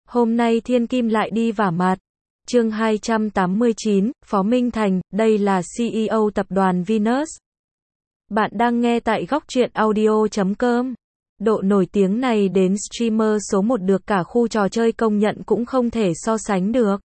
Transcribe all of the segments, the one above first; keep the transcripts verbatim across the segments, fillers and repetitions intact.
Hôm nay thiên kim lại đi vả mặt. Chương hai trăm tám mươi chín, Phó Minh Thành, đây là xê e ô tập đoàn Venus. Bạn đang nghe tại góc truyện audio chấm com. Độ nổi tiếng này đến streamer số một được cả khu trò chơi công nhận cũng không thể so sánh được.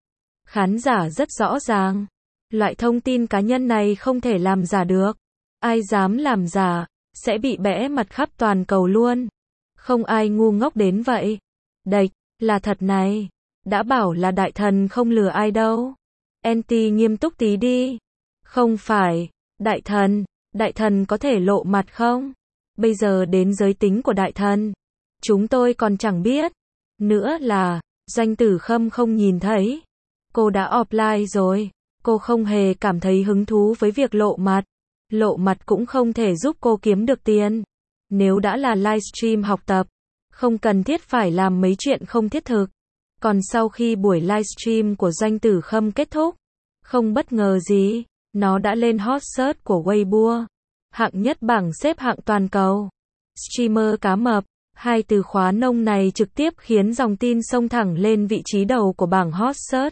Khán giả rất rõ ràng. Loại thông tin cá nhân này không thể làm giả được. Ai dám làm giả, sẽ bị bẽ mặt khắp toàn cầu luôn. Không ai ngu ngốc đến vậy. Đệch, là thật này. Đã bảo là đại thần không lừa ai đâu. Anti nghiêm túc tí đi. Không phải, đại thần, đại thần có thể lộ mặt không? Bây giờ đến giới tính của đại thần, chúng tôi còn chẳng biết. Nữa là, Doanh Tử Khâm không nhìn thấy. Cô đã offline rồi. Cô không hề cảm thấy hứng thú với việc lộ mặt. Lộ mặt cũng không thể giúp cô kiếm được tiền. Nếu đã là livestream học tập, không cần thiết phải làm mấy chuyện không thiết thực. Còn sau khi buổi livestream của Doanh Tử Khâm kết thúc, không bất ngờ gì, nó đã lên hot search của Weibo, hạng nhất bảng xếp hạng toàn cầu. Streamer cá mập, hai từ khóa nông này trực tiếp khiến dòng tin xông thẳng lên vị trí đầu của bảng hot search.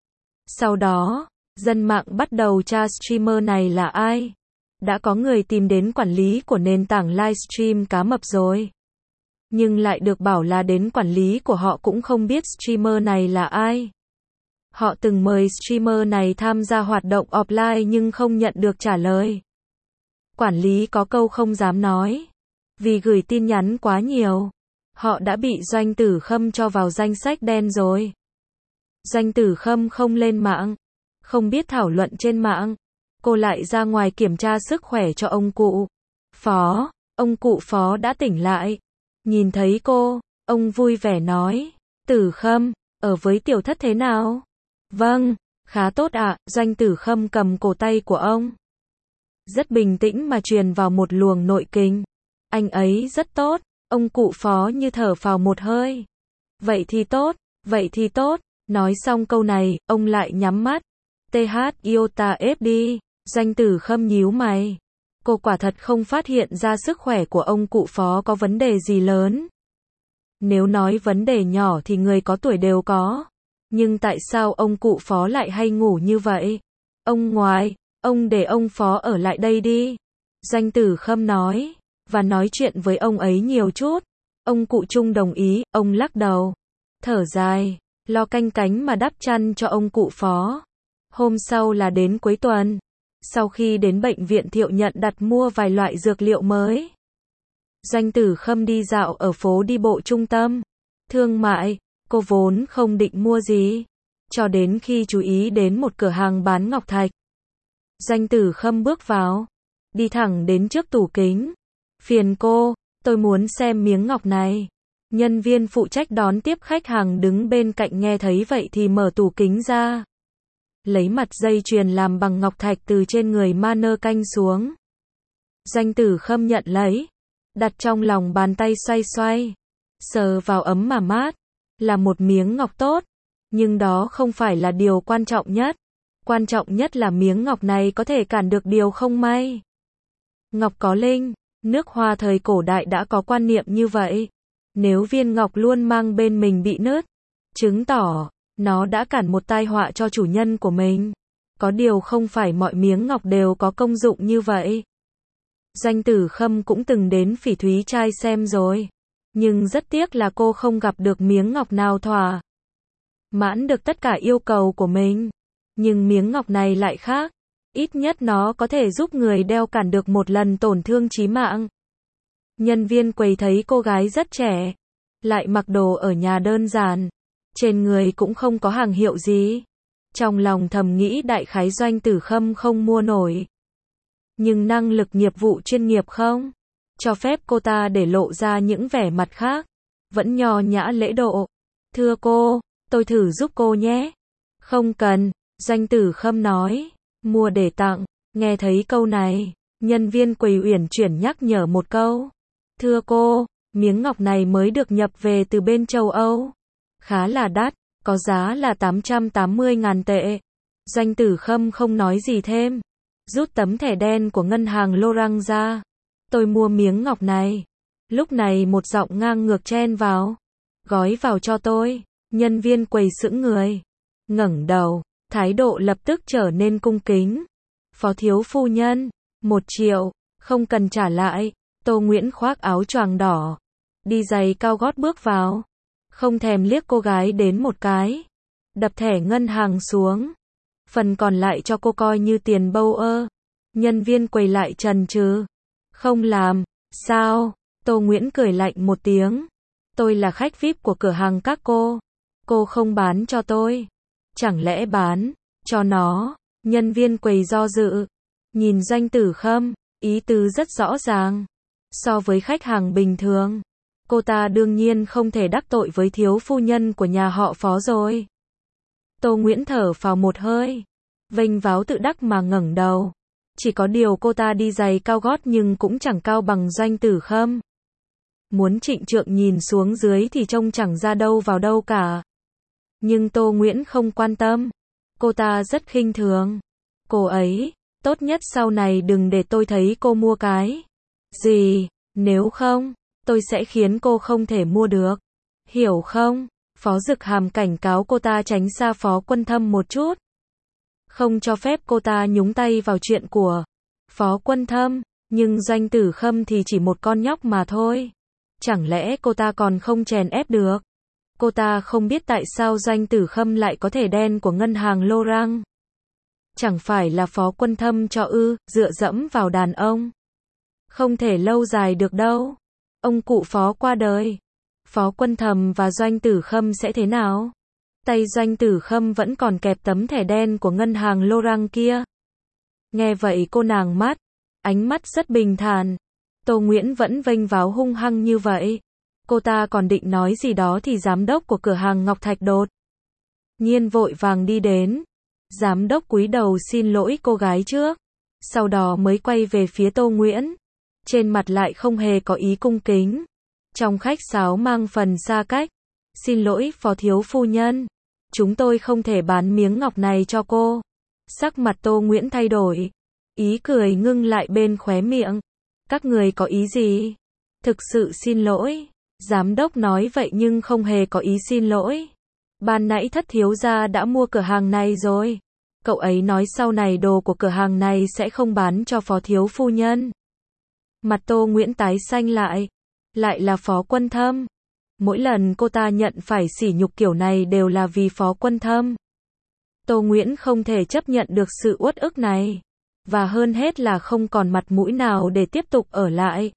Sau đó, dân mạng bắt đầu tra streamer này là ai. Đã có người tìm đến quản lý của nền tảng livestream cá mập rồi. Nhưng lại được bảo là đến quản lý của họ cũng không biết streamer này là ai. Họ từng mời streamer này tham gia hoạt động offline nhưng không nhận được trả lời. Quản lý có câu không dám nói. Vì gửi tin nhắn quá nhiều, họ đã bị Doanh Tử Khâm cho vào danh sách đen rồi. Doanh Tử Khâm không lên mạng, không biết thảo luận trên mạng. Cô lại ra ngoài kiểm tra sức khỏe cho ông cụ Phó. Ông cụ Phó đã tỉnh lại. Nhìn thấy cô, ông vui vẻ nói, Tử Khâm, ở với tiểu thất thế nào? Vâng, khá tốt ạ. Doanh Tử Khâm cầm cổ tay của ông. Rất bình tĩnh mà truyền vào một luồng nội kình. Anh ấy rất tốt. Ông cụ Phó như thở phào một hơi. Vậy thì tốt, vậy thì tốt. Nói xong câu này, ông lại nhắm mắt. tê hát iota ép đi. Doanh Tử Khâm nhíu mày. Cô quả thật không phát hiện ra sức khỏe của ông cụ Phó có vấn đề gì lớn. Nếu nói vấn đề nhỏ thì người có tuổi đều có. Nhưng tại sao ông cụ Phó lại hay ngủ như vậy? Ông ngoại, ông để ông Phó ở lại đây đi. Doanh Tử Khâm nói. Và nói chuyện với ông ấy nhiều chút. Ông cụ Trung đồng ý, ông lắc đầu. Thở dài, lo canh cánh mà đắp chăn cho ông cụ Phó. Hôm sau là đến cuối tuần. Sau khi đến bệnh viện Thiệu Nhận đặt mua vài loại dược liệu mới, Doanh Tử Khâm đi dạo ở phố đi bộ trung tâm thương mại. Cô vốn không định mua gì, cho đến khi chú ý đến một cửa hàng bán ngọc thạch. Doanh Tử Khâm bước vào, đi thẳng đến trước tủ kính. Phiền cô, tôi muốn xem miếng ngọc này. Nhân viên phụ trách đón tiếp khách hàng đứng bên cạnh nghe thấy vậy thì mở tủ kính ra, lấy mặt dây chuyền làm bằng ngọc thạch từ trên người mannequin xuống. Doanh Tử Khâm nhận lấy, đặt trong lòng bàn tay xoay xoay, sờ vào ấm mà mát. Là một miếng ngọc tốt, nhưng đó không phải là điều quan trọng nhất. Quan trọng nhất là miếng ngọc này có thể cản được điều không may. Ngọc có linh, nước Hoa thời cổ đại đã có quan niệm như vậy. Nếu viên ngọc luôn mang bên mình bị nứt, chứng tỏ nó đã cản một tai họa cho chủ nhân của mình. Có điều không phải mọi miếng ngọc đều có công dụng như vậy. Doanh Tử Khâm cũng từng đến Phỉ Thúy Trai xem rồi. Nhưng rất tiếc là cô không gặp được miếng ngọc nào thỏa mãn được tất cả yêu cầu của mình. Nhưng miếng ngọc này lại khác. Ít nhất nó có thể giúp người đeo cản được một lần tổn thương chí mạng. Nhân viên quầy thấy cô gái rất trẻ, lại mặc đồ ở nhà đơn giản, trên người cũng không có hàng hiệu gì. Trong lòng thầm nghĩ đại khái Doanh Tử Khâm không mua nổi. Nhưng năng lực nghiệp vụ chuyên nghiệp không cho phép cô ta để lộ ra những vẻ mặt khác. Vẫn nho nhã lễ độ. Thưa cô, tôi thử giúp cô nhé. Không cần, Doanh Tử Khâm nói. Mua để tặng. Nghe thấy câu này, nhân viên quầy uyển chuyển nhắc nhở một câu. Thưa cô, miếng ngọc này mới được nhập về từ bên châu Âu. Khá là đắt, có giá là tám trăm tám mươi ngàn tệ. Doanh Tử Khâm không nói gì thêm. Rút tấm thẻ đen của ngân hàng Lorang ra. Tôi mua miếng ngọc này. Lúc này một giọng ngang ngược chen vào. Gói vào cho tôi. Nhân viên quầy sững người, ngẩng đầu, thái độ lập tức trở nên cung kính. Phó thiếu phu nhân, một triệu, không cần trả lại. Tô Nguyễn khoác áo choàng đỏ, đi giày cao gót bước vào, không thèm liếc cô gái đến một cái, đập thẻ ngân hàng xuống. Phần còn lại cho cô coi như tiền bâu ơ. Nhân viên quầy lại chần chừ, không làm, sao? Tô Nguyễn cười lạnh một tiếng. Tôi là khách vi ai pi của cửa hàng các cô. Cô không bán cho tôi. Chẳng lẽ bán cho nó? Nhân viên quầy do dự, nhìn Doanh Tử Khâm, ý tứ rất rõ ràng. So với khách hàng bình thường, cô ta đương nhiên không thể đắc tội với thiếu phu nhân của nhà họ Phó rồi. Tô Nguyễn thở phào một hơi, vênh váo tự đắc mà ngẩng đầu. Chỉ có điều cô ta đi giày cao gót nhưng cũng chẳng cao bằng Doanh Tử Khâm. Muốn trịnh trượng nhìn xuống dưới thì trông chẳng ra đâu vào đâu cả. Nhưng Tô Nguyễn không quan tâm. Cô ta rất khinh thường cô ấy. Tốt nhất sau này đừng để tôi thấy cô mua cái gì. Nếu không, tôi sẽ khiến cô không thể mua được. Hiểu không? Phó Dực Hàm cảnh cáo cô ta tránh xa Phó Quân Thâm một chút. Không cho phép cô ta nhúng tay vào chuyện của Phó Quân Thâm. Nhưng Doanh Tử Khâm thì chỉ một con nhóc mà thôi. Chẳng lẽ cô ta còn không chèn ép được? Cô ta không biết tại sao Doanh Tử Khâm lại có thể đen của ngân hàng Lorang. Chẳng phải là Phó Quân Thâm cho ư, dựa dẫm vào đàn ông. Không thể lâu dài được đâu. Ông cụ Phó qua đời. Phó Quân Thâm và Doanh Tử Khâm sẽ thế nào? Tay Doanh Tử Khâm vẫn còn kẹp tấm thẻ đen của ngân hàng Lorang kia. Nghe vậy cô nàng mắt, ánh mắt rất bình thản. Tô Nguyễn vẫn vênh váo hung hăng như vậy. Cô ta còn định nói gì đó thì giám đốc của cửa hàng Ngọc Thạch đột nhiên vội vàng đi đến. Giám đốc cúi đầu xin lỗi cô gái trước, sau đó mới quay về phía Tô Nguyễn. Trên mặt lại không hề có ý cung kính. Trong khách sáo mang phần xa cách. Xin lỗi Phó thiếu phu nhân, chúng tôi không thể bán miếng ngọc này cho cô. Sắc mặt Tô Nguyễn thay đổi, ý cười ngưng lại bên khóe miệng. Các người có ý gì? Thực sự xin lỗi. Giám đốc nói vậy nhưng không hề có ý xin lỗi. Ban nãy Thất thiếu gia đã mua cửa hàng này rồi. Cậu ấy nói sau này đồ của cửa hàng này sẽ không bán cho Phó thiếu phu nhân. Mặt Tô Nguyễn tái xanh lại. Lại là Phó Quân Thâm. Mỗi lần cô ta nhận phải sỉ nhục kiểu này đều là vì Phó Quân Thâm. Tô Nguyễn không thể chấp nhận được sự uất ức này. Và hơn hết là không còn mặt mũi nào để tiếp tục ở lại.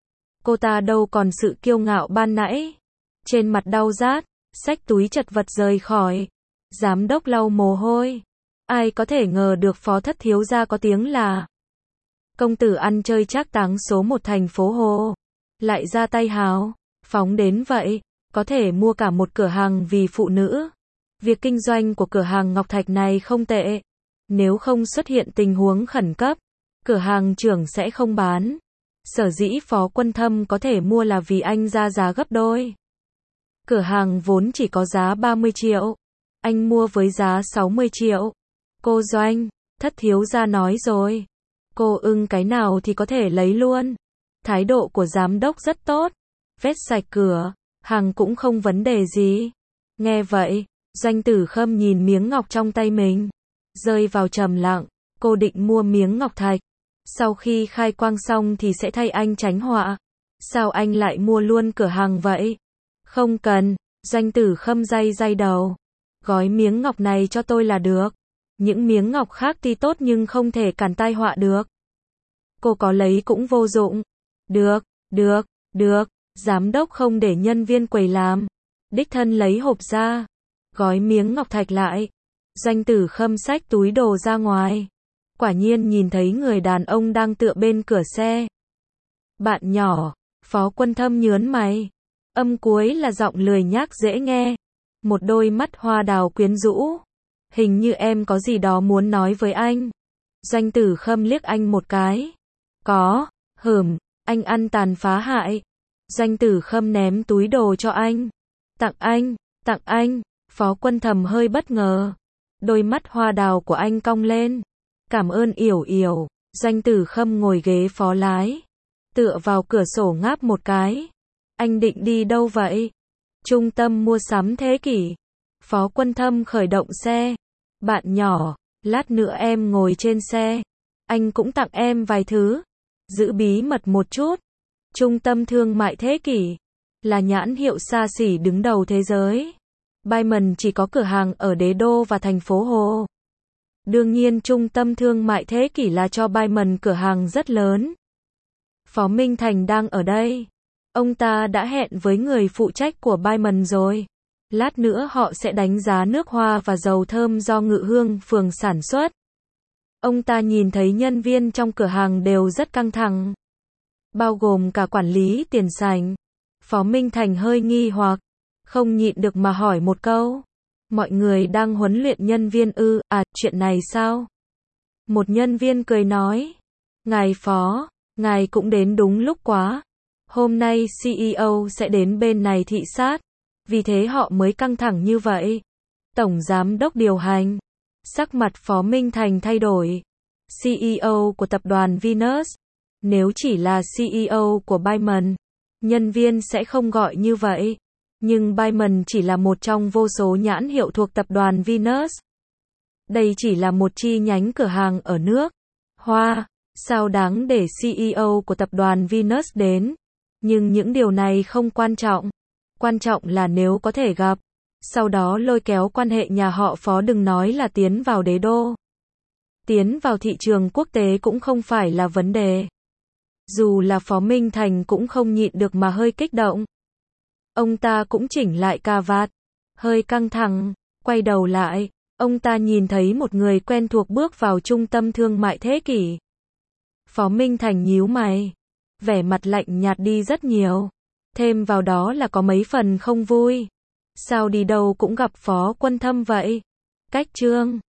Cô ta đâu còn sự kiêu ngạo ban nãy. Trên mặt đau rát, xách túi chật vật rời khỏi. Giám đốc lau mồ hôi. Ai có thể ngờ được Phó Thất thiếu gia có tiếng là công tử ăn chơi trác táng số một thành phố Hồ. Lại ra tay hào phóng đến vậy, có thể mua cả một cửa hàng vì phụ nữ. Việc kinh doanh của cửa hàng Ngọc Thạch này không tệ. Nếu không xuất hiện tình huống khẩn cấp, cửa hàng trưởng sẽ không bán. Sở dĩ Phó Quân Thâm có thể mua là vì anh ra giá gấp đôi. Cửa hàng vốn chỉ có giá ba mươi triệu. Anh mua với giá sáu mươi triệu. Cô Doanh, Thất thiếu gia nói rồi. Cô ưng cái nào thì có thể lấy luôn. Thái độ của giám đốc rất tốt. Vét sạch cửa, hàng cũng không vấn đề gì. Nghe vậy, Doanh Tử Khâm nhìn miếng ngọc trong tay mình, rơi vào trầm lặng. Cô định mua miếng ngọc thạch. Sau khi khai quang xong thì sẽ thay anh tránh họa. Sao anh lại mua luôn cửa hàng vậy? Không cần. Doanh Tử Khâm day day đầu. Gói miếng ngọc này cho tôi là được. Những miếng ngọc khác tuy tốt nhưng không thể cản tai họa được. Cô có lấy cũng vô dụng. Được, được, được. Giám đốc không để nhân viên quầy làm. Đích thân lấy hộp ra. Gói miếng ngọc thạch lại. Doanh Tử Khâm xách túi đồ ra ngoài. Quả nhiên nhìn thấy người đàn ông đang tựa bên cửa xe. Bạn nhỏ. Phó Quân Thâm nhớn mày. Âm cuối là giọng lười nhác dễ nghe. Một đôi mắt hoa đào quyến rũ. Hình như em có gì đó muốn nói với anh. Doanh Tử Khâm liếc anh một cái. Có, hửm, anh ăn tàn phá hại. Doanh Tử Khâm ném túi đồ cho anh. Tặng anh, tặng anh. Phó Quân Thâm hơi bất ngờ. Đôi mắt hoa đào của anh cong lên. Cảm ơn Yểu Yểu. Doanh Tử Khâm ngồi ghế phó lái. Tựa vào cửa sổ ngáp một cái. Anh định đi đâu vậy? Trung tâm mua sắm thế kỷ. Phó Quân Thâm khởi động xe. Bạn nhỏ, lát nữa em ngồi trên xe. Anh cũng tặng em vài thứ. Giữ bí mật một chút. Trung tâm thương mại thế kỷ. Là nhãn hiệu xa xỉ đứng đầu thế giới. Diamond chỉ có cửa hàng ở Đế Đô và thành phố Hồ. Đương nhiên trung tâm thương mại thế kỷ là cho Diamond cửa hàng rất lớn. Phó Minh Thành đang ở đây. Ông ta đã hẹn với người phụ trách của Diamond rồi. Lát nữa họ sẽ đánh giá nước hoa và dầu thơm do Ngự Hương phường sản xuất. Ông ta nhìn thấy nhân viên trong cửa hàng đều rất căng thẳng. Bao gồm cả quản lý tiền sảnh. Phó Minh Thành hơi nghi hoặc. Không nhịn được mà hỏi một câu. Mọi người đang huấn luyện nhân viên ư, à, chuyện này sao? Một nhân viên cười nói. Ngài Phó, ngài cũng đến đúng lúc quá. Hôm nay xê e ô sẽ đến bên này thị sát. Vì thế họ mới căng thẳng như vậy. Tổng giám đốc điều hành. Sắc mặt Phó Minh Thành thay đổi. xê e ô của tập đoàn Venus. Nếu chỉ là xê e ô của Diamond, nhân viên sẽ không gọi như vậy. Nhưng Diamond chỉ là một trong vô số nhãn hiệu thuộc tập đoàn Venus. Đây chỉ là một chi nhánh cửa hàng ở nước Hoa. Sao đáng để xê e ô của tập đoàn Venus đến? Nhưng những điều này không quan trọng. Quan trọng là nếu có thể gặp. Sau đó lôi kéo quan hệ nhà họ Phó, đừng nói là tiến vào Đế Đô. Tiến vào thị trường quốc tế cũng không phải là vấn đề. Dù là Phó Minh Thành cũng không nhịn được mà hơi kích động. Ông ta cũng chỉnh lại cà vạt. Hơi căng thẳng. Quay đầu lại. Ông ta nhìn thấy một người quen thuộc bước vào trung tâm thương mại thế kỷ. Phó Minh Thành nhíu mày. Vẻ mặt lạnh nhạt đi rất nhiều. Thêm vào đó là có mấy phần không vui. Sao đi đâu cũng gặp Phó Quân Thâm vậy? Cách trương.